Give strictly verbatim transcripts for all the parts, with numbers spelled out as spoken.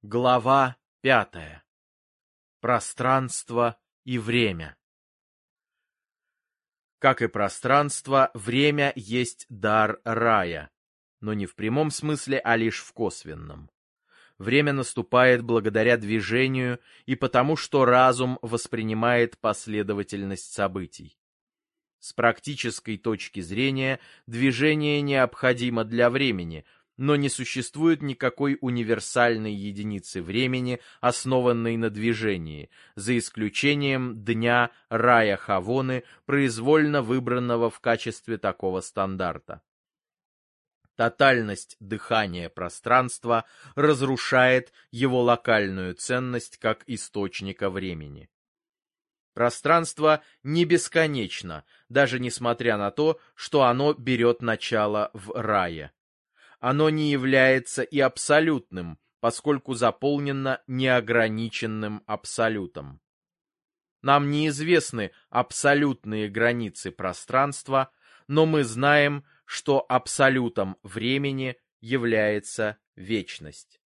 Глава пятая. Пространство и время. Как и пространство, время есть дар рая, но не в прямом смысле, а лишь в косвенном. Время наступает благодаря движению и потому, что разум воспринимает последовательность событий. С практической точки зрения, движение необходимо для времени, но не существует никакой универсальной единицы времени, основанной на движении, за исключением дня Рая Хавоны, произвольно выбранного в качестве такого стандарта. Тотальность дыхания пространства разрушает его локальную ценность как источника времени. Пространство не бесконечно, даже несмотря на то, что оно берет начало в рае. Оно не является и абсолютным, поскольку заполнено неограниченным абсолютом. Нам неизвестны абсолютные границы пространства, но мы знаем, что абсолютом времени является вечность.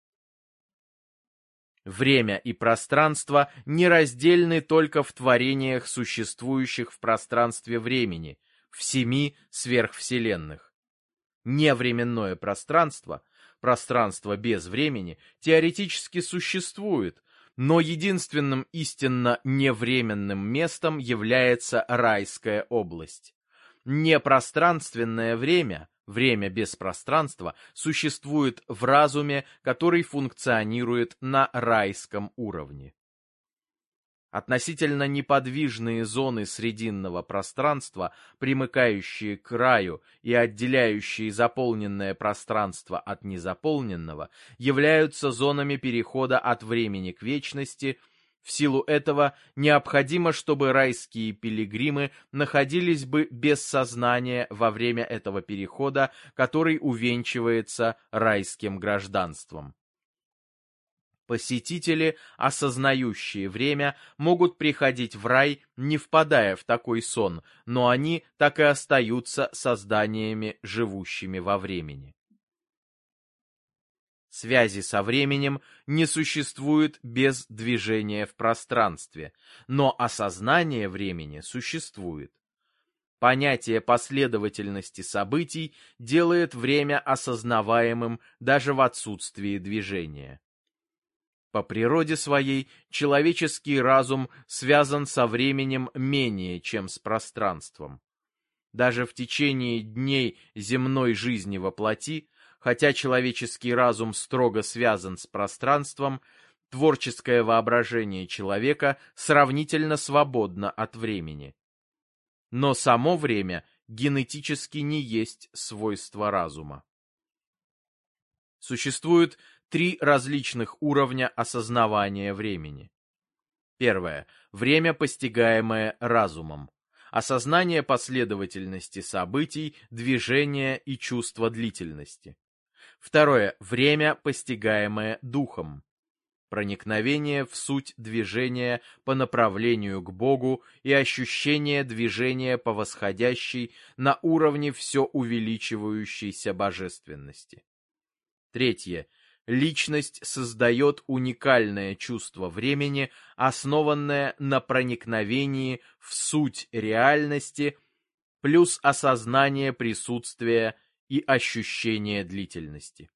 Время и пространство нераздельны только в творениях, существующих в пространстве времени, в семи сверхвселенных. Невременное пространство, пространство без времени, теоретически существует, но единственным истинно невременным местом является райская область. Непространственное время, время без пространства, существует в разуме, который функционирует на райском уровне. Относительно неподвижные зоны срединного пространства, примыкающие к раю и отделяющие заполненное пространство от незаполненного, являются зонами перехода от времени к вечности. В силу этого необходимо, чтобы райские пилигримы находились бы без сознания во время этого перехода, который увенчивается райским гражданством. Посетители, осознающие время, могут приходить в рай, не впадая в такой сон, но они так и остаются созданиями, живущими во времени. Связи со временем не существует без движения в пространстве, но осознание времени существует. Понятие последовательности событий делает время осознаваемым даже в отсутствии движения. По природе своей человеческий разум связан со временем менее, чем с пространством. Даже в течение дней земной жизни во плоти, хотя человеческий разум строго связан с пространством, творческое воображение человека сравнительно свободно от времени. Но само время генетически не есть свойство разума. Существует три различных уровня осознавания времени. Первое. Время, постигаемое разумом. Осознание последовательности событий, движения и чувства длительности. Второе. Время, постигаемое духом. Проникновение в суть движения по направлению к Богу и ощущение движения по восходящей на уровне все увеличивающейся божественности. Третье. Личность создает уникальное чувство времени, основанное на проникновении в суть реальности, плюс осознание присутствия и ощущение длительности.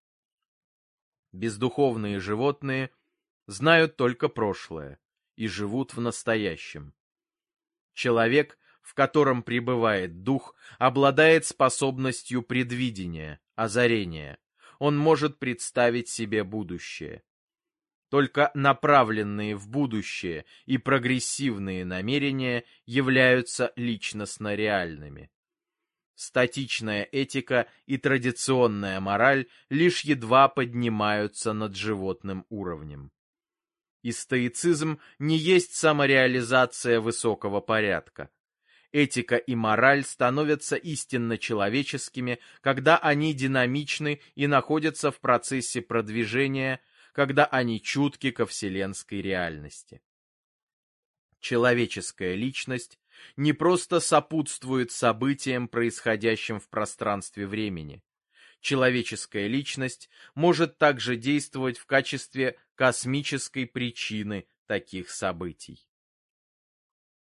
Бездуховные животные знают только прошлое и живут в настоящем. Человек, в котором пребывает дух, обладает способностью предвидения, озарения. Он может представить себе будущее. Только направленные в будущее и прогрессивные намерения являются личностно реальными. Статичная этика и традиционная мораль лишь едва поднимаются над животным уровнем. И стоицизм не есть самореализация высокого порядка. Этика и мораль становятся истинно человеческими, когда они динамичны и находятся в процессе продвижения, когда они чутки ко вселенской реальности. Человеческая личность не просто сопутствует событиям, происходящим в пространстве времени. Человеческая личность может также действовать в качестве космической причины таких событий.